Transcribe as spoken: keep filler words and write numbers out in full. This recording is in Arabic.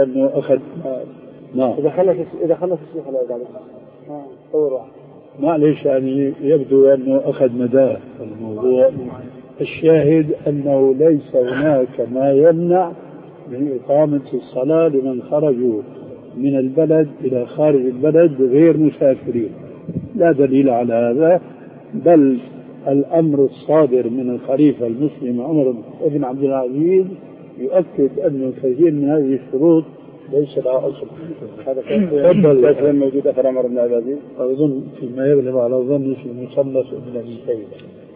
أنه أخذ. نعم. إذا خلص إذا خلص الشيخ لا يزال. طور. معلش يعني يبدو أنه أخذ مداه الموضوع. الشاهد أنه ليس هناك ما يمنع من إقامة الصلاة لمن خرجوا من البلد إلى خارج البلد غير مسافرين. لا دليل على هذا، بل الأمر الصادر من الخليفة المسلم عمر بن عبد العزيز يؤكد أن كثير من هذه الشروط ليس لها أصل. هذا كان موجود أثر عمر بن عبد العزيز أظن فيما يغلب على ظني في مصنف ابن أبي شيبة.